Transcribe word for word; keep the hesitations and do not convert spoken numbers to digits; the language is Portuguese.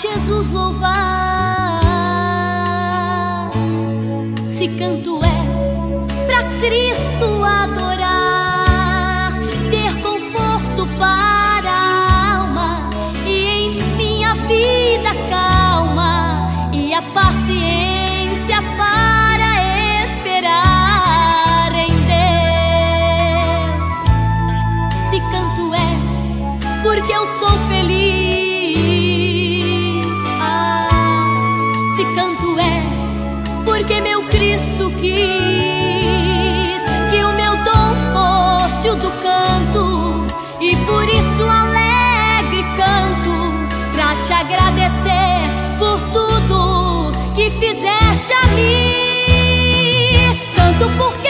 Jesus louvar. Se canto é pra Cristo adorar, ter conforto para a alma e em minha vida calma, e a paciência para esperar em Deus. Se canto é porque eu sou feliz, ah, se canto é porque meu Cristo quis que o meu dom fosse o do canto, e por isso alegre canto pra te agradecer por tudo que fizeste a mim. Canto por